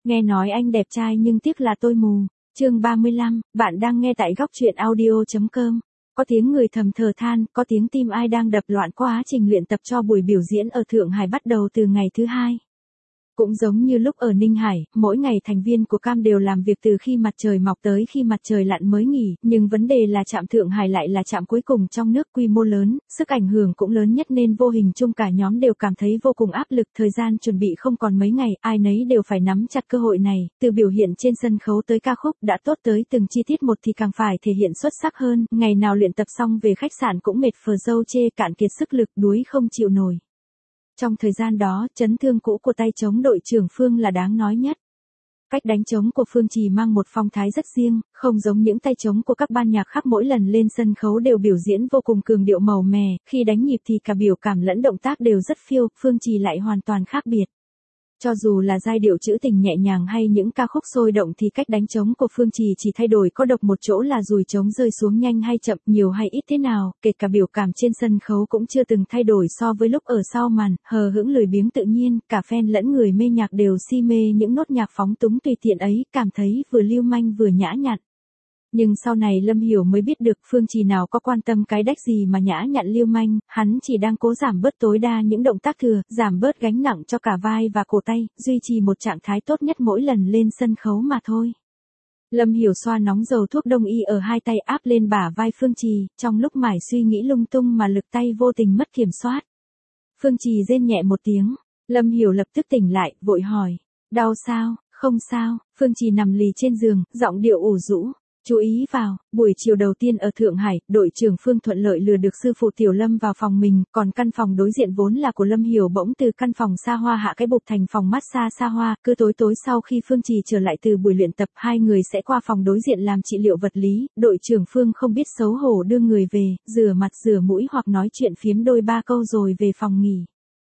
Nghe nói anh đẹp trai nhưng tiếc là tôi mù. Chương 35, bạn đang nghe tại góc truyện audio.com. Có tiếng người thầm thở than, có tiếng tim ai đang đập loạn. Quá trình luyện tập cho buổi biểu diễn ở Thượng Hải bắt đầu từ ngày thứ 2. Cũng giống như lúc ở Ninh Hải, mỗi ngày thành viên của Cam đều làm việc từ khi mặt trời mọc tới khi mặt trời lặn mới nghỉ, nhưng vấn đề là trạm Thượng Hải lại là trạm cuối cùng trong nước, quy mô lớn, sức ảnh hưởng cũng lớn nhất nên vô hình chung cả nhóm đều cảm thấy vô cùng áp lực. Thời gian chuẩn bị không còn mấy ngày, ai nấy đều phải nắm chặt cơ hội này, từ biểu hiện trên sân khấu tới ca khúc đã tốt tới từng chi tiết một thì càng phải thể hiện xuất sắc hơn. Ngày nào luyện tập xong về khách sạn cũng mệt phờ dâu chê, cạn kiệt sức lực, đuối không chịu nổi. Trong thời gian đó, chấn thương cũ của tay trống đội trưởng Phương là đáng nói nhất. Cách đánh trống của Phương Trì mang một phong thái rất riêng, không giống những tay trống của các ban nhạc khác mỗi lần lên sân khấu đều biểu diễn vô cùng cường điệu màu mè, khi đánh nhịp thì cả biểu cảm lẫn động tác đều rất phiêu, Phương Trì lại hoàn toàn khác biệt. Cho dù là giai điệu trữ tình nhẹ nhàng hay những ca khúc sôi động thì cách đánh trống của Phương Trì chỉ thay đổi có độc một chỗ là dùi trống rơi xuống nhanh hay chậm, nhiều hay ít thế nào, kể cả biểu cảm trên sân khấu cũng chưa từng thay đổi so với lúc ở sau màn, hờ hững lười biếng tự nhiên, cả fan lẫn người mê nhạc đều si mê những nốt nhạc phóng túng tùy tiện ấy, cảm thấy vừa lưu manh vừa nhã nhặn. Nhưng sau này Lâm Hiểu mới biết được Phương Trì nào có quan tâm cái đách gì mà nhã nhặn lưu manh, hắn chỉ đang cố giảm bớt tối đa những động tác thừa, giảm bớt gánh nặng cho cả vai và cổ tay, duy trì một trạng thái tốt nhất mỗi lần lên sân khấu mà thôi. Lâm Hiểu xoa nóng dầu thuốc đông y ở hai tay áp lên bả vai Phương Trì, trong lúc mải suy nghĩ lung tung mà lực tay vô tình mất kiểm soát. Phương Trì rên nhẹ một tiếng, Lâm Hiểu lập tức tỉnh lại, vội hỏi, đau sao? Không sao, Phương Trì nằm lì trên giường, giọng điệu ủ rũ. Chú ý vào, buổi chiều đầu tiên ở Thượng Hải, đội trưởng Phương thuận lợi lừa được sư phụ Tiểu Lâm vào phòng mình, còn căn phòng đối diện vốn là của Lâm Hiểu bỗng từ căn phòng xa hoa hạ cái bục thành phòng massage xa hoa. Cứ tối sau khi Phương Trì trở lại từ buổi luyện tập, hai người sẽ qua phòng đối diện làm trị liệu vật lý. Đội trưởng Phương không biết xấu hổ đưa người về, rửa mặt rửa mũi hoặc nói chuyện phiếm đôi ba câu rồi về phòng nghỉ.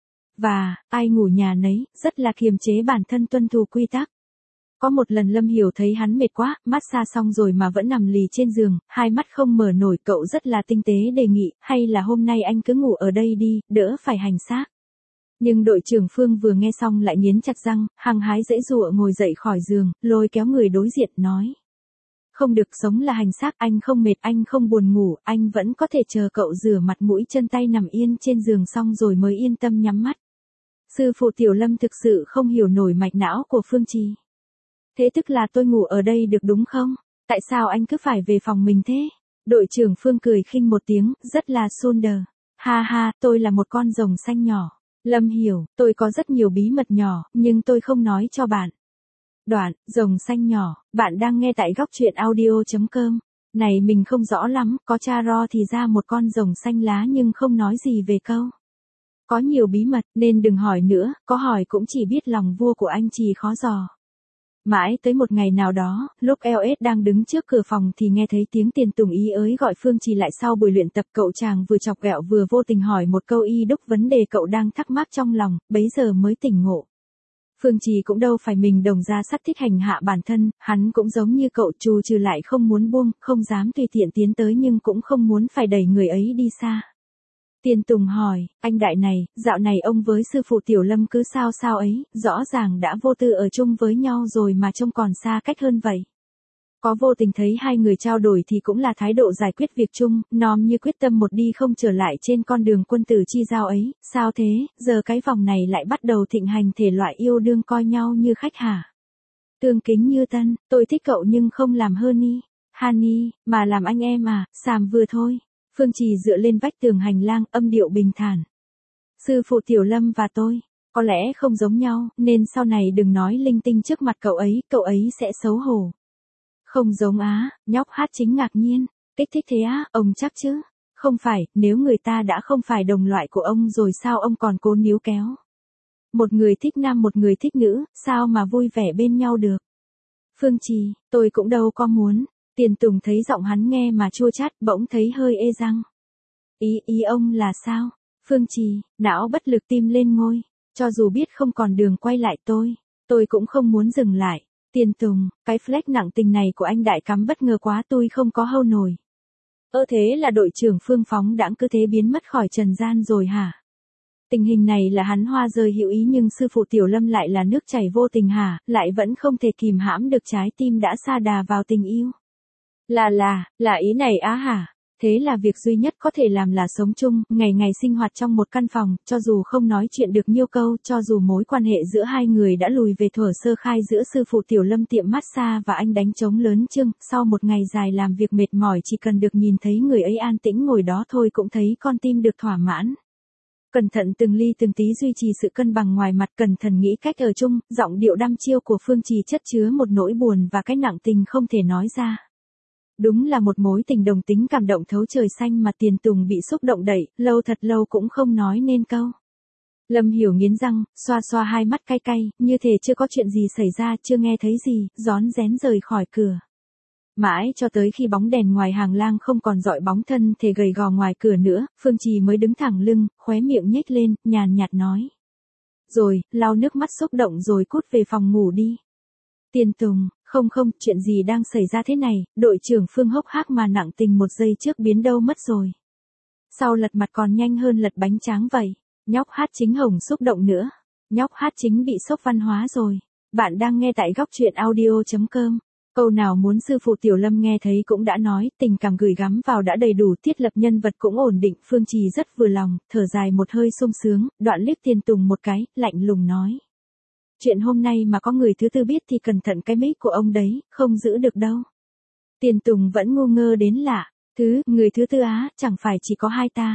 Và, ai ngủ nhà nấy, rất là kiềm chế bản thân tuân thủ quy tắc. Có một lần Lâm Hiểu thấy hắn mệt quá, massage xong rồi mà vẫn nằm lì trên giường, hai mắt không mở nổi, cậu rất là tinh tế đề nghị, hay là hôm nay anh cứ ngủ ở đây đi, đỡ phải hành xác. Nhưng đội trưởng Phương vừa nghe xong lại nghiến chặt răng, hăng hái giãy giụa ngồi dậy khỏi giường, lôi kéo người đối diện nói. Không được, sống là hành xác, anh không mệt, anh không buồn ngủ, anh vẫn có thể chờ cậu rửa mặt mũi chân tay nằm yên trên giường xong rồi mới yên tâm nhắm mắt. Sư phụ Tiểu Lâm thực sự không hiểu nổi mạch não của Phương Trì. Thế tức là tôi ngủ ở đây được đúng không? Tại sao anh cứ phải về phòng mình thế? Đội trưởng Phương cười khinh một tiếng, rất là sunder. Ha ha, tôi là một con rồng xanh nhỏ. Lâm Hiểu, tôi có rất nhiều bí mật nhỏ, nhưng tôi không nói cho bạn. Đoạn, rồng xanh nhỏ, bạn đang nghe tại góc truyện audio.com. Này mình không rõ lắm, có cha ro thì ra một con rồng xanh lá nhưng không nói gì về câu. Có nhiều bí mật, nên đừng hỏi nữa, có hỏi cũng chỉ biết lòng vua của anh Trì khó dò. Mãi tới một ngày nào đó, lúc LS đang đứng trước cửa phòng thì nghe thấy tiếng Tiền Tùng ý ới gọi Phương Trì lại. Sau buổi luyện tập, cậu chàng vừa chọc ghẹo vừa vô tình hỏi một câu y đúc vấn đề cậu đang thắc mắc trong lòng, bấy giờ mới tỉnh ngộ. Phương Trì cũng đâu phải mình đồng ra sắt thích hành hạ bản thân, hắn cũng giống như cậu, trù trừ lại không muốn buông, không dám tùy tiện tiến tới nhưng cũng không muốn phải đẩy người ấy đi xa. Tiền Tùng hỏi, anh đại này, dạo này ông với sư phụ Tiểu Lâm cứ sao ấy, rõ ràng đã vô tư ở chung với nhau rồi mà trông còn xa cách hơn vậy. Có vô tình thấy hai người trao đổi thì cũng là thái độ giải quyết việc chung, nom như quyết tâm một đi không trở lại trên con đường quân tử chi giao ấy, sao thế, giờ cái vòng này lại bắt đầu thịnh hành thể loại yêu đương coi nhau như khách hả? Tương kính như tân, tôi thích cậu nhưng không làm honey, mà làm anh em à, xàm vừa thôi. Phương Trì dựa lên vách tường hành lang, âm điệu bình thản. Sư phụ Tiểu Lâm và tôi, có lẽ không giống nhau, nên sau này đừng nói linh tinh trước mặt cậu ấy sẽ xấu hổ. Không giống á, nhóc hát chính ngạc nhiên, kích thích thế á, ông chắc chứ? Không phải, nếu người ta đã không phải đồng loại của ông rồi sao ông còn cố níu kéo? Một người thích nam một người thích nữ, sao mà vui vẻ bên nhau được? Phương Trì, tôi cũng đâu có muốn. Tiền Tùng thấy giọng hắn nghe mà chua chát, bỗng thấy hơi ê răng. Ý ông là sao? Phương Trì, não bất lực tim lên ngôi, cho dù biết không còn đường quay lại tôi cũng không muốn dừng lại. Tiền Tùng, cái flex nặng tình này của anh đại cắm bất ngờ quá, tôi không có hâu nổi. Thế là đội trưởng Phương phóng đãng cứ thế biến mất khỏi trần gian rồi hả? Tình hình này là hắn hoa rơi hữu ý nhưng sư phụ Tiểu Lâm lại là nước chảy vô tình hả, lại vẫn không thể kìm hãm được trái tim đã sa đà vào tình yêu. Là ý này á hả? Thế là việc duy nhất có thể làm là sống chung, ngày ngày sinh hoạt trong một căn phòng, cho dù không nói chuyện được nhiều câu, cho dù mối quan hệ giữa hai người đã lùi về thuở sơ khai giữa sư phụ Tiểu Lâm tiệm massage và anh đánh trống lớn trưng, sau một ngày dài làm việc mệt mỏi chỉ cần được nhìn thấy người ấy an tĩnh ngồi đó thôi cũng thấy con tim được thỏa mãn. Cẩn thận từng ly từng tí duy trì sự cân bằng ngoài mặt, cẩn thận nghĩ cách ở chung, giọng điệu đăm chiêu của Phương Trì chất chứa một nỗi buồn và cái nặng tình không thể nói ra. Đúng là một mối tình đồng tính cảm động thấu trời xanh mà Tiền Tùng bị xúc động đẩy, lâu thật lâu cũng không nói nên câu. Lâm Hiểu nghiến răng, xoa xoa hai mắt cay cay, như thể chưa có chuyện gì xảy ra, chưa nghe thấy gì, rón rén rời khỏi cửa. Mãi cho tới khi bóng đèn ngoài hàng lang không còn dọi bóng thân thể gầy gò ngoài cửa nữa, Phương Trì mới đứng thẳng lưng, khóe miệng nhếch lên, nhàn nhạt nói. Rồi, lau nước mắt xúc động rồi cút về phòng ngủ đi. Tiền Tùng, không, chuyện gì đang xảy ra thế này, đội trưởng Phương hốc hác mà nặng tình một giây trước biến đâu mất rồi. Sau lật mặt còn nhanh hơn lật bánh tráng vậy, nhóc hát chính hồng xúc động nữa, nhóc hát chính bị sốc văn hóa rồi. Bạn đang nghe tại góc truyện audio.com. Câu nào muốn sư phụ Tiểu Lâm nghe thấy cũng đã nói, tình cảm gửi gắm vào đã đầy đủ, thiết lập nhân vật cũng ổn định, Phương Trì rất vừa lòng, thở dài một hơi sung sướng, đoạn liếc Tiền Tùng một cái, lạnh lùng nói. Chuyện hôm nay mà có người thứ tư biết thì cẩn thận cái mic của ông đấy, không giữ được đâu. Tiền Tùng vẫn ngu ngơ đến lạ, người thứ tư á, chẳng phải chỉ có hai ta.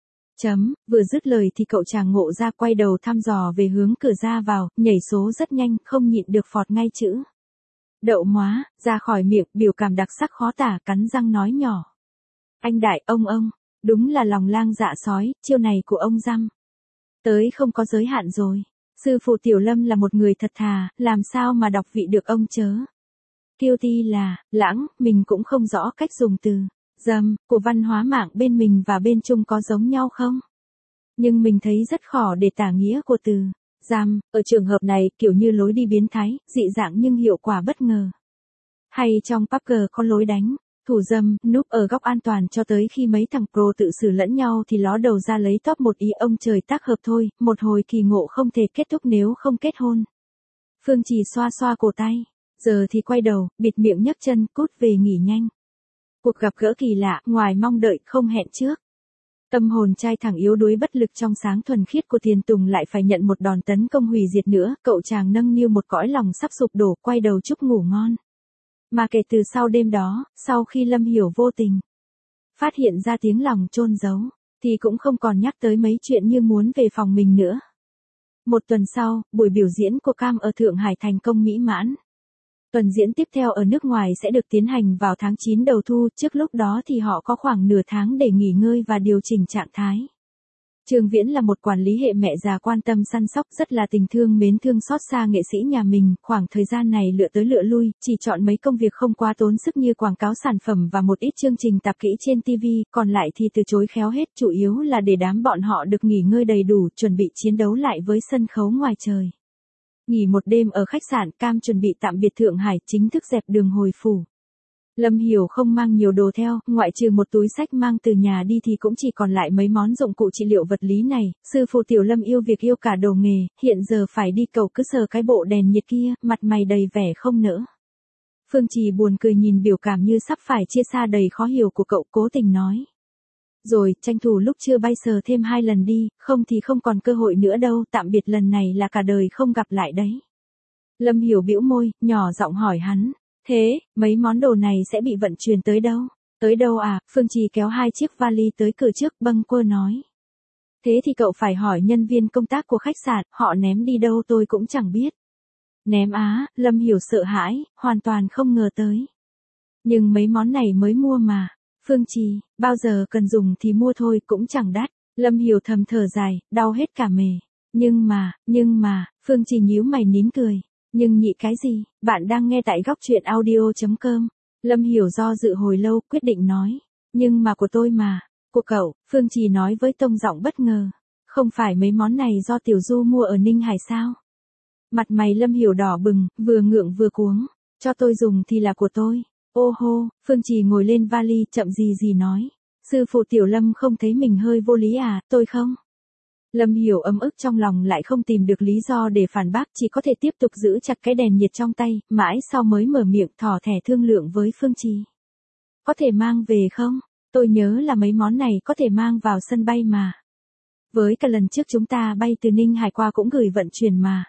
Vừa dứt lời thì cậu chàng ngộ ra quay đầu thăm dò về hướng cửa ra vào, nhảy số rất nhanh, không nhịn được phọt ngay chữ. Đậu móa, ra khỏi miệng, biểu cảm đặc sắc khó tả, cắn răng nói nhỏ. Anh đại, ông, đúng là lòng lang dạ sói, chiêu này của ông răm. Tới không có giới hạn rồi. Sư phụ Tiểu Lâm là một người thật thà, làm sao mà đọc vị được ông chớ. Kiêu ti là, lãng, mình cũng không rõ cách dùng từ, dâm, của văn hóa mạng bên mình và bên Trung có giống nhau không? Nhưng mình thấy rất khó để tả nghĩa của từ, giam, ở trường hợp này kiểu như lối đi biến thái, dị dạng nhưng hiệu quả bất ngờ. Hay trong PUBG có lối đánh, thủ dâm, núp ở góc an toàn cho tới khi mấy thằng pro tự xử lẫn nhau thì ló đầu ra lấy top một ý ông trời tác hợp thôi, một hồi kỳ ngộ không thể kết thúc nếu không kết hôn. Phương Trì xoa xoa cổ tay, giờ thì quay đầu, bịt miệng nhấc chân, cút về nghỉ nhanh. Cuộc gặp gỡ kỳ lạ, ngoài mong đợi, không hẹn trước. Tâm hồn trai thẳng yếu đuối bất lực trong sáng thuần khiết của Tiền Tùng lại phải nhận một đòn tấn công hủy diệt nữa, cậu chàng nâng niu một cõi lòng sắp sụp đổ, quay đầu chúc ngủ ngon. Mà kể từ sau đêm đó, sau khi Lâm Hiểu vô tình phát hiện ra tiếng lòng chôn giấu, thì cũng không còn nhắc tới mấy chuyện như muốn về phòng mình nữa. Một tuần sau, buổi biểu diễn của Cam ở Thượng Hải thành công mỹ mãn. Tuần diễn tiếp theo ở nước ngoài sẽ được tiến hành vào tháng 9 đầu thu, trước lúc đó thì họ có khoảng nửa tháng để nghỉ ngơi và điều chỉnh trạng thái. Trương Viễn là một quản lý hệ mẹ già quan tâm săn sóc, rất là tình thương mến thương xót xa nghệ sĩ nhà mình, khoảng thời gian này lựa tới lựa lui, chỉ chọn mấy công việc không quá tốn sức như quảng cáo sản phẩm và một ít chương trình tạp kỹ trên TV, còn lại thì từ chối khéo hết, chủ yếu là để đám bọn họ được nghỉ ngơi đầy đủ, chuẩn bị chiến đấu lại với sân khấu ngoài trời. Nghỉ một đêm ở khách sạn, Cam chuẩn bị tạm biệt Thượng Hải, chính thức dẹp đường hồi phủ. Lâm Hiểu không mang nhiều đồ theo, ngoại trừ một túi sách mang từ nhà đi thì cũng chỉ còn lại mấy món dụng cụ trị liệu vật lý này, sư phụ Tiểu Lâm yêu việc yêu cả đồ nghề, hiện giờ phải đi cầu cứ sờ cái bộ đèn nhiệt kia, mặt mày đầy vẻ không nỡ. Phương Trì buồn cười nhìn biểu cảm như sắp phải chia xa đầy khó hiểu của cậu, cố tình nói. Rồi, tranh thủ lúc chưa bay sờ thêm 2 lần đi, không thì không còn cơ hội nữa đâu, tạm biệt lần này là cả đời không gặp lại đấy. Lâm Hiểu bĩu môi, nhỏ giọng hỏi hắn. Thế, mấy món đồ này sẽ bị vận chuyển tới đâu? Tới đâu à? Phương Trì kéo 2 chiếc vali tới cửa trước, bâng quơ nói. Thế thì cậu phải hỏi nhân viên công tác của khách sạn, họ ném đi đâu tôi cũng chẳng biết. Ném á, Lâm Hiểu sợ hãi, hoàn toàn không ngờ tới. Nhưng mấy món này mới mua mà. Phương Trì, bao giờ cần dùng thì mua thôi, cũng chẳng đắt. Lâm Hiểu thầm thở dài, đau hết cả mề. Nhưng mà, Phương Trì nhíu mày nín cười. Nhưng nhị cái gì, bạn đang nghe tại góc truyện audio.com. Lâm Hiểu do dự hồi lâu, quyết định nói. Nhưng mà của tôi mà. Của cậu, Phương Trì nói với tông giọng bất ngờ. Không phải mấy món này do Tiểu Du mua ở Ninh Hải sao? Mặt mày Lâm Hiểu đỏ bừng, vừa ngượng vừa cuống. Cho tôi dùng thì là của tôi. Ô hô, Phương Trì ngồi lên vali, chậm gì nói. Sư phụ Tiểu Lâm không thấy mình hơi vô lý à, tôi không? Lâm Hiểu ấm ức trong lòng lại không tìm được lý do để phản bác, chỉ có thể tiếp tục giữ chặt cái đèn nhiệt trong tay, mãi sau mới mở miệng thỏ thẻ thương lượng với Phương Trì. Có thể mang về không? Tôi nhớ là mấy món này có thể mang vào sân bay mà. Với cả lần trước chúng ta bay từ Ninh Hải qua cũng gửi vận chuyển mà.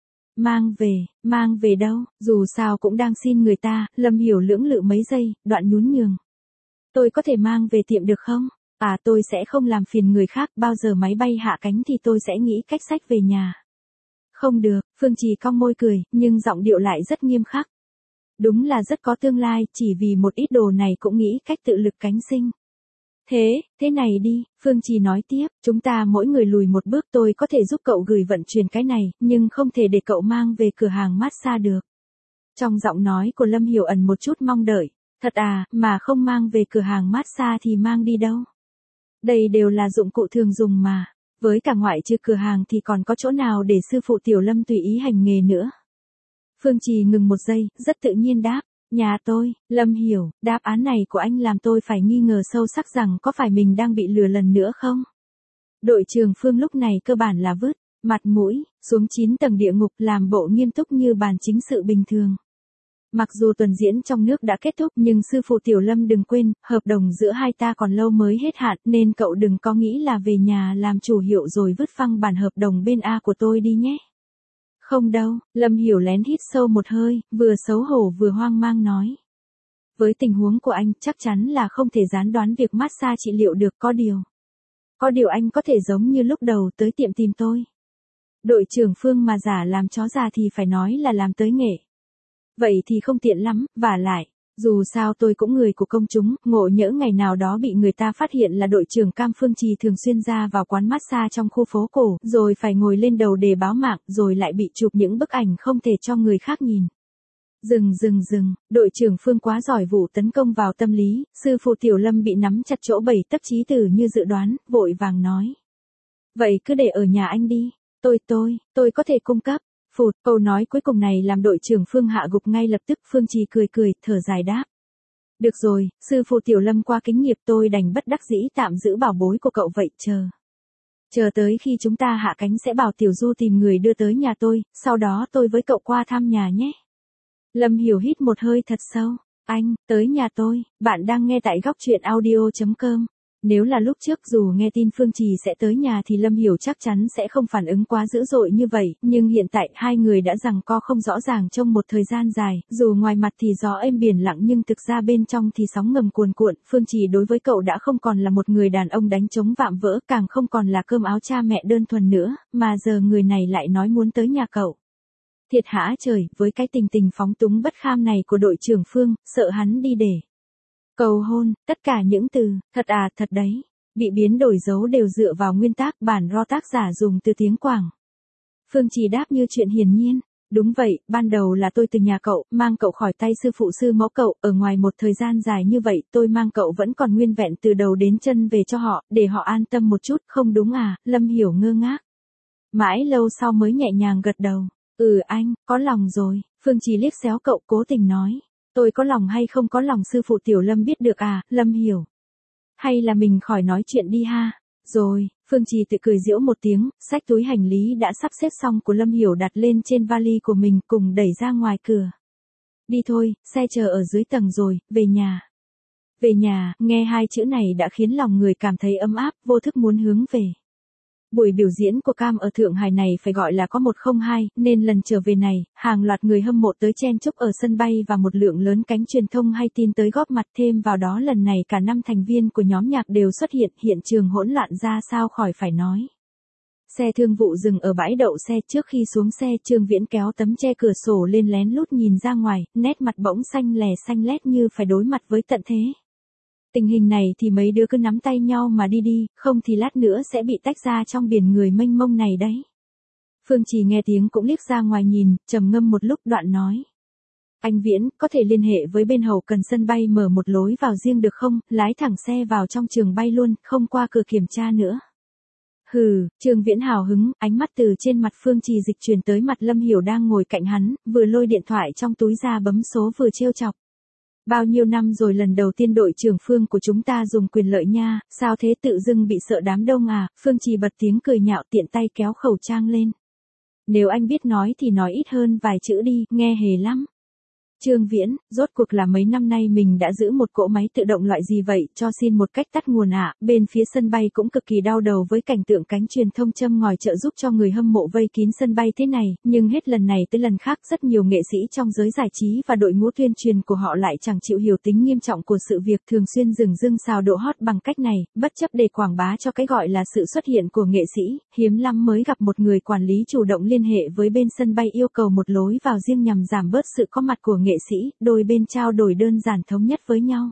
Mang về đâu, dù sao cũng đang xin người ta, Lâm Hiểu lưỡng lự mấy giây, đoạn nhún nhường. Tôi có thể mang về tiệm được không? À, tôi sẽ không làm phiền người khác, bao giờ máy bay hạ cánh thì tôi sẽ nghĩ cách xách về nhà. Không được, Phương Trì cong môi cười, nhưng giọng điệu lại rất nghiêm khắc. Đúng là rất có tương lai, chỉ vì một ít đồ này cũng nghĩ cách tự lực cánh sinh. Thế này đi, Phương Trì nói tiếp, chúng ta mỗi người lùi một bước, tôi có thể giúp cậu gửi vận chuyển cái này, nhưng không thể để cậu mang về cửa hàng massage được. Trong giọng nói của Lâm Hiểu ẩn một chút mong đợi. Thật à, mà không mang về cửa hàng massage thì mang đi đâu? Đây đều là dụng cụ thường dùng mà. Với cả ngoại trừ cửa hàng thì còn có chỗ nào để sư phụ Tiểu Lâm tùy ý hành nghề nữa? Phương Trì ngừng một giây, rất tự nhiên đáp. Nhà tôi, Lâm Hiểu, đáp án này của anh làm tôi phải nghi ngờ sâu sắc rằng có phải mình đang bị lừa lần nữa không? Đội trưởng Phương lúc này cơ bản là vứt mặt mũi xuống 9 tầng địa ngục, làm bộ nghiêm túc như bàn chính sự bình thường. Mặc dù tuần diễn trong nước đã kết thúc nhưng sư phụ Tiểu Lâm đừng quên, hợp đồng giữa hai ta còn lâu mới hết hạn, nên cậu đừng có nghĩ là về nhà làm chủ hiệu rồi vứt phăng bản hợp đồng bên A của tôi đi nhé. Không đâu, Lâm Hiểu lén hít sâu một hơi, vừa xấu hổ vừa hoang mang nói. Với tình huống của anh chắc chắn là không thể gián đoán việc massage trị liệu được, có điều anh có thể giống như lúc đầu tới tiệm tìm tôi. Đội trưởng Phương mà giả làm chó già thì phải nói là làm tới nghệ. Vậy thì không tiện lắm, vả lại, dù sao tôi cũng người của công chúng, ngộ nhỡ ngày nào đó bị người ta phát hiện là đội trưởng Cam Phương Trì thường xuyên ra vào quán massage trong khu phố cổ, rồi phải ngồi lên đầu đề báo mạng, rồi lại bị chụp những bức ảnh không thể cho người khác nhìn. Dừng, đội trưởng Phương quá giỏi vụ tấn công vào tâm lý, sư phụ Tiểu Lâm bị nắm chặt chỗ 7 tấc chí tử như dự đoán, vội vàng nói. Vậy cứ để ở nhà anh đi, tôi có thể cung cấp. Phụt, câu nói cuối cùng này làm đội trưởng Phương hạ gục ngay lập tức. Phương Trì cười, thở dài đáp. Được rồi, sư phụ Tiểu Lâm qua kính nghiệp, tôi đành bất đắc dĩ tạm giữ bảo bối của cậu vậy. Chờ tới khi chúng ta hạ cánh sẽ bảo Tiểu Du tìm người đưa tới nhà tôi, sau đó tôi với cậu qua thăm nhà nhé. Lâm Hiểu hít một hơi thật sâu. Anh, tới nhà tôi, bạn đang nghe tại góc truyện audio.com. Nếu là lúc trước dù nghe tin Phương Trì sẽ tới nhà thì Lâm Hiểu chắc chắn sẽ không phản ứng quá dữ dội như vậy, nhưng hiện tại hai người đã giằng co không rõ ràng trong một thời gian dài, dù ngoài mặt thì gió êm biển lặng nhưng thực ra bên trong thì sóng ngầm cuồn cuộn. Phương Trì đối với cậu đã không còn là một người đàn ông đánh trống vạm vỡ, càng không còn là cơm áo cha mẹ đơn thuần nữa, mà giờ người này lại nói muốn tới nhà cậu. Thiệt hả trời, với cái tình phóng túng bất kham này của đội trưởng Phương, sợ hắn đi để cầu hôn, tất cả những từ, thật à, thật đấy, bị biến đổi dấu đều dựa vào nguyên tác bản do tác giả dùng từ tiếng Quảng. Phương Trì đáp như chuyện hiển nhiên. Đúng vậy, ban đầu là tôi từ nhà cậu, mang cậu khỏi tay sư phụ sư mẫu cậu, ở ngoài một thời gian dài như vậy, tôi mang cậu vẫn còn nguyên vẹn từ đầu đến chân về cho họ, để họ an tâm một chút, không đúng à? Lâm Hiểu ngơ ngác. Mãi lâu sau mới nhẹ nhàng gật đầu. Anh, có lòng rồi. Phương Trì liếc xéo cậu cố tình nói. Tôi có lòng hay không có lòng sư phụ Tiểu Lâm biết được à, Lâm Hiểu. Hay là mình khỏi nói chuyện đi ha. Rồi, Phương Trì tự cười giễu một tiếng, xách túi hành lý đã sắp xếp xong của Lâm Hiểu đặt lên trên vali của mình cùng đẩy ra ngoài cửa. Đi thôi, xe chờ ở dưới tầng rồi, về nhà. Về nhà, nghe hai chữ này đã khiến lòng người cảm thấy ấm áp, vô thức muốn hướng về. Buổi biểu diễn của Cam ở Thượng Hải này phải gọi là có 102, nên lần trở về này, hàng loạt người hâm mộ tới chen chúc ở sân bay và một lượng lớn cánh truyền thông hay tin tới góp mặt, thêm vào đó lần này cả 5 thành viên của nhóm nhạc đều xuất hiện trường hỗn loạn ra sao khỏi phải nói. Xe thương vụ dừng ở bãi đậu xe, trước khi xuống xe Trương Viễn kéo tấm che cửa sổ lên lén lút nhìn ra ngoài, nét mặt bỗng xanh lét như phải đối mặt với tận thế. Tình hình này thì mấy đứa cứ nắm tay nhau mà đi, không thì lát nữa sẽ bị tách ra trong biển người mênh mông này đấy. Phương Trì nghe tiếng cũng liếc ra ngoài nhìn, trầm ngâm một lúc đoạn nói. Anh Viễn, có thể liên hệ với bên hậu cần sân bay mở một lối vào riêng được không, lái thẳng xe vào trong trường bay luôn, không qua cửa kiểm tra nữa. Trương Viễn hào hứng, ánh mắt từ trên mặt Phương Trì dịch chuyển tới mặt Lâm Hiểu đang ngồi cạnh hắn, vừa lôi điện thoại trong túi ra bấm số vừa trêu chọc. Bao nhiêu năm rồi lần đầu tiên đội trưởng Phương của chúng ta dùng quyền lợi nha, sao thế tự dưng bị sợ đám đông à, Phương Trì bật tiếng cười nhạo tiện tay kéo khẩu trang lên. Nếu anh biết nói thì nói ít hơn vài chữ đi, nghe hề lắm. Trương Viễn, rốt cuộc là mấy năm nay mình đã giữ một cỗ máy tự động loại gì vậy, cho xin một cách tắt nguồn ạ. Bên phía sân bay cũng cực kỳ đau đầu với cảnh tượng cánh truyền thông châm ngòi trợ giúp cho người hâm mộ vây kín sân bay thế này, nhưng hết lần này tới lần khác rất nhiều nghệ sĩ trong giới giải trí và đội ngũ tuyên truyền của họ lại chẳng chịu hiểu tính nghiêm trọng của sự việc, thường xuyên dừng xào độ hot bằng cách này, bất chấp để quảng bá cho cái gọi là sự xuất hiện của nghệ sĩ. Hiếm lắm mới gặp một người quản lý chủ động liên hệ với bên sân bay yêu cầu một lối vào riêng nhằm giảm bớt sự có mặt của nghệ sĩ, đôi bên trao đổi đơn giản thống nhất với nhau.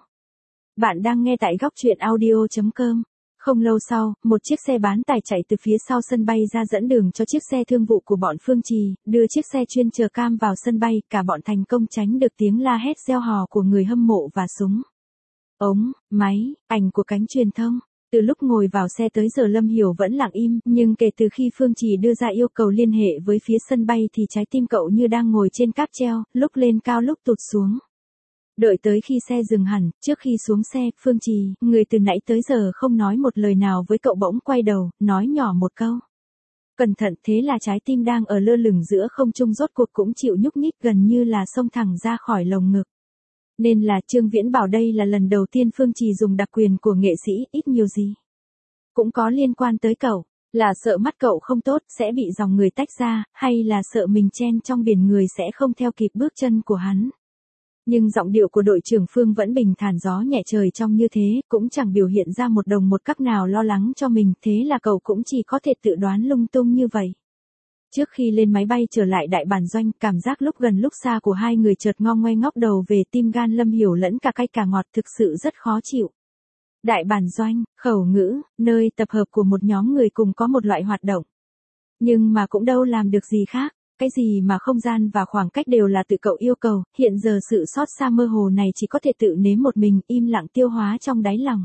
Bạn đang nghe tại góc truyện audio.com. Không lâu sau, một chiếc xe bán tải chạy từ phía sau sân bay ra dẫn đường cho chiếc xe thương vụ của bọn Phương Trì, đưa chiếc xe chuyên chở cam vào sân bay, cả bọn thành công tránh được tiếng la hét reo hò của người hâm mộ và súng ống, máy, ảnh của cánh truyền thông. Từ lúc ngồi vào xe tới giờ Lâm Hiểu vẫn lặng im, nhưng kể từ khi Phương Trì đưa ra yêu cầu liên hệ với phía sân bay thì trái tim cậu như đang ngồi trên cáp treo, lúc lên cao lúc tụt xuống. Đợi tới khi xe dừng hẳn, trước khi xuống xe, Phương Trì, người từ nãy tới giờ không nói một lời nào với cậu bỗng quay đầu, nói nhỏ một câu. Cẩn thận, thế là trái tim đang ở lơ lửng giữa không trung rốt cuộc cũng chịu nhúc nhích, gần như là xông thẳng ra khỏi lồng ngực. Nên là Trương Viễn bảo đây là lần đầu tiên Phương Trì dùng đặc quyền của nghệ sĩ, ít nhiều gì cũng có liên quan tới cậu, là sợ mắt cậu không tốt sẽ bị dòng người tách ra, hay là sợ mình chen trong biển người sẽ không theo kịp bước chân của hắn. Nhưng giọng điệu của đội trưởng Phương vẫn bình thản gió nhẹ trời trong như thế, cũng chẳng biểu hiện ra một đồng một cắc nào lo lắng cho mình, thế là cậu cũng chỉ có thể tự đoán lung tung như vậy. Trước khi lên máy bay trở lại đại bản doanh, cảm giác lúc gần lúc xa của hai người chợt ngo ngoe ngóc đầu về, tim gan Lâm Hiểu lẫn cả cay cả ngọt, thực sự rất khó chịu. Đại bản doanh, khẩu ngữ, nơi tập hợp của một nhóm người cùng có một loại hoạt động. Nhưng mà cũng đâu làm được gì khác, cái gì mà không gian và khoảng cách đều là tự cậu yêu cầu, hiện giờ sự xót xa mơ hồ này chỉ có thể tự nếm một mình, im lặng tiêu hóa trong đáy lòng.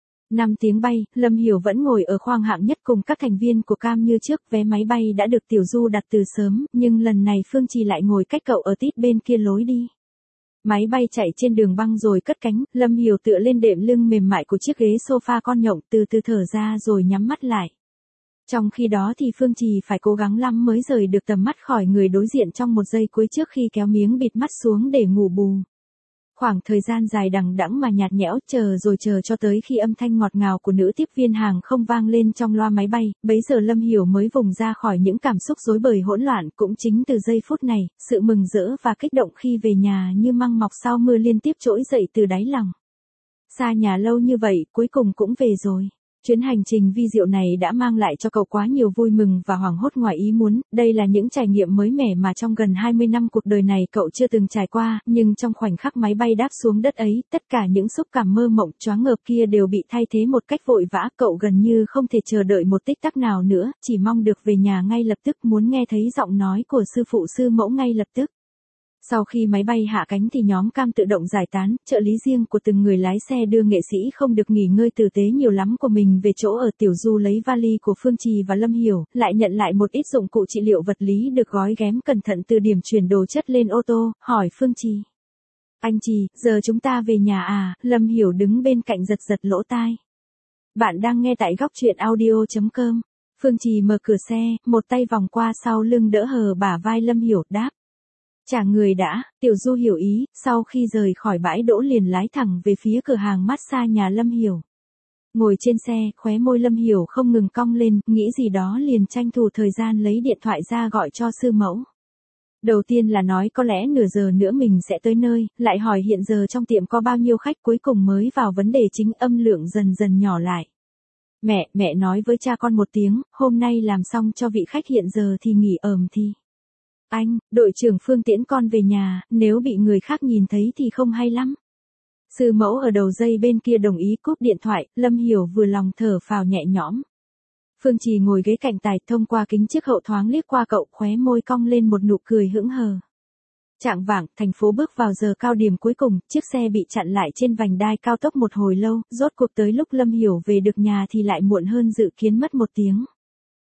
5 tiếng bay, Lâm Hiểu vẫn ngồi ở khoang hạng nhất cùng các thành viên của cam như trước, vé máy bay đã được Tiểu Du đặt từ sớm, nhưng lần này Phương Trì lại ngồi cách cậu ở tít bên kia lối đi. Máy bay chạy trên đường băng rồi cất cánh, Lâm Hiểu tựa lên đệm lưng mềm mại của chiếc ghế sofa con nhộng, từ từ thở ra rồi nhắm mắt lại. Trong khi đó thì Phương Trì phải cố gắng lắm mới rời được tầm mắt khỏi người đối diện trong một giây cuối trước khi kéo miếng bịt mắt xuống để ngủ bù. Khoảng thời gian dài đằng đẵng mà nhạt nhẽo, chờ rồi chờ cho tới khi âm thanh ngọt ngào của nữ tiếp viên hàng không vang lên trong loa máy bay, bấy giờ Lâm Hiểu mới vùng ra khỏi những cảm xúc rối bời hỗn loạn. Cũng chính từ giây phút này, sự mừng rỡ và kích động khi về nhà như măng mọc sau mưa liên tiếp trỗi dậy từ đáy lòng. Xa nhà lâu như vậy, cuối cùng cũng về rồi. Chuyến hành trình vi diệu này đã mang lại cho cậu quá nhiều vui mừng và hoảng hốt ngoài ý muốn, đây là những trải nghiệm mới mẻ mà trong gần 20 năm cuộc đời này cậu chưa từng trải qua, nhưng trong khoảnh khắc máy bay đáp xuống đất ấy, tất cả những xúc cảm mơ mộng choáng ngợp kia đều bị thay thế một cách vội vã, cậu gần như không thể chờ đợi một tích tắc nào nữa, chỉ mong được về nhà ngay lập tức, muốn nghe thấy giọng nói của sư phụ sư mẫu ngay lập tức. Sau khi máy bay hạ cánh thì nhóm cam tự động giải tán, trợ lý riêng của từng người lái xe đưa nghệ sĩ không được nghỉ ngơi tử tế nhiều lắm của mình về chỗ ở. Tiểu Du lấy vali của Phương Trì và Lâm Hiểu, lại nhận lại một ít dụng cụ trị liệu vật lý được gói ghém cẩn thận từ điểm chuyển đồ chất lên ô tô, hỏi Phương Trì. Anh Trì, giờ chúng ta về nhà à? Lâm Hiểu đứng bên cạnh giật giật lỗ tai. Bạn đang nghe tại góc truyện audio.com. Phương Trì mở cửa xe, một tay vòng qua sau lưng đỡ hờ bả vai Lâm Hiểu, đáp. Trả người đã, Tiểu Du hiểu ý, sau khi rời khỏi bãi đỗ liền lái thẳng về phía cửa hàng massage nhà Lâm Hiểu. Ngồi trên xe, khóe môi Lâm Hiểu không ngừng cong lên, nghĩ gì đó liền tranh thủ thời gian lấy điện thoại ra gọi cho sư mẫu. Đầu tiên là nói có lẽ nửa giờ nữa mình sẽ tới nơi, lại hỏi hiện giờ trong tiệm có bao nhiêu khách, cuối cùng mới vào vấn đề chính, âm lượng dần dần nhỏ lại. Mẹ nói với cha con một tiếng, hôm nay làm xong cho vị khách hiện giờ thì nghỉ thì. Anh, đội trưởng Phương tiễn con về nhà, nếu bị người khác nhìn thấy thì không hay lắm. Sư mẫu ở đầu dây bên kia đồng ý cúp điện thoại, Lâm Hiểu vừa lòng thở phào nhẹ nhõm. Phương Trì ngồi ghế cạnh tài, thông qua kính chiếc hậu thoáng liếc qua cậu, khóe môi cong lên một nụ cười hững hờ. Chạng vạng, thành phố bước vào giờ cao điểm cuối cùng, chiếc xe bị chặn lại trên vành đai cao tốc một hồi lâu, rốt cuộc tới lúc Lâm Hiểu về được nhà thì lại muộn hơn dự kiến mất 1 tiếng.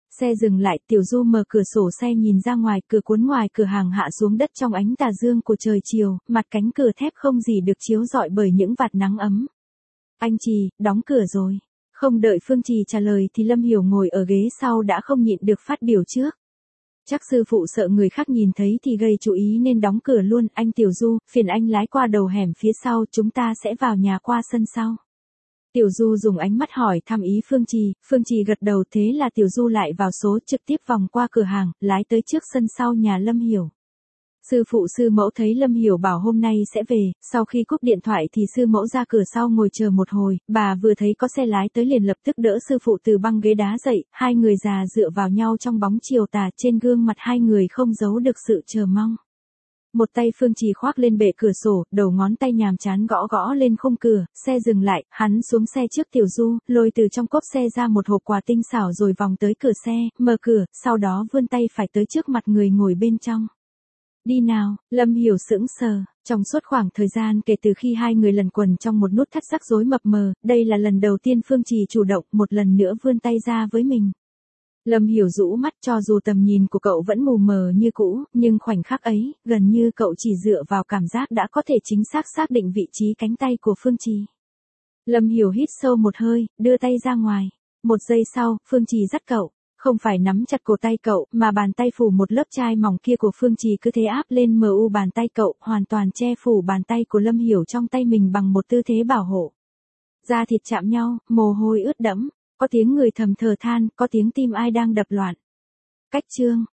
Xe dừng lại, Tiểu Du mở cửa sổ xe nhìn ra ngoài, cửa cuốn ngoài cửa hàng hạ xuống đất trong ánh tà dương của trời chiều, mặt cánh cửa thép không gì được chiếu rọi bởi những vạt nắng ấm. Anh Trì, đóng cửa rồi. Không đợi Phương Trì trả lời thì Lâm Hiểu ngồi ở ghế sau đã không nhịn được phát biểu trước. Chắc sư phụ sợ người khác nhìn thấy thì gây chú ý nên đóng cửa luôn. Anh Tiểu Du, phiền anh lái qua đầu hẻm phía sau, chúng ta sẽ vào nhà qua sân sau. Tiểu Du dùng ánh mắt hỏi thăm ý Phương Trì gật đầu, thế là Tiểu Du lại vào số trực tiếp vòng qua cửa hàng, lái tới trước sân sau nhà Lâm Hiểu. Sư phụ sư mẫu thấy Lâm Hiểu bảo hôm nay sẽ về, sau khi cúp điện thoại thì sư mẫu ra cửa sau ngồi chờ một hồi, bà vừa thấy có xe lái tới liền lập tức đỡ sư phụ từ băng ghế đá dậy, hai người già dựa vào nhau trong bóng chiều tà, trên gương mặt hai người không giấu được sự chờ mong. Một tay Phương Trì khoác lên bệ cửa sổ, đầu ngón tay nhàm chán gõ gõ lên khung cửa, xe dừng lại, hắn xuống xe trước Tiểu Du, lôi từ trong cốp xe ra một hộp quà tinh xảo rồi vòng tới cửa xe, mở cửa, sau đó vươn tay phải tới trước mặt người ngồi bên trong. Đi nào, Lâm Hiểu sững sờ, trong suốt khoảng thời gian kể từ khi hai người lần quần trong một nút thắt rắc rối mập mờ, đây là lần đầu tiên Phương Trì chủ động một lần nữa vươn tay ra với mình. Lâm Hiểu rũ mắt, cho dù tầm nhìn của cậu vẫn mù mờ như cũ, nhưng khoảnh khắc ấy, gần như cậu chỉ dựa vào cảm giác đã có thể chính xác xác định vị trí cánh tay của Phương Trì. Lâm Hiểu hít sâu một hơi, đưa tay ra ngoài. Một giây sau, Phương Trì dắt cậu. Không phải nắm chặt cổ tay cậu, mà bàn tay phủ một lớp chai mỏng kia của Phương Trì cứ thế áp lên mu bàn tay cậu, hoàn toàn che phủ bàn tay của Lâm Hiểu trong tay mình bằng một tư thế bảo hộ. Da thịt chạm nhau, mồ hôi ướt đẫm, có tiếng người thầm thở than, có tiếng tim ai đang đập loạn. Cách chương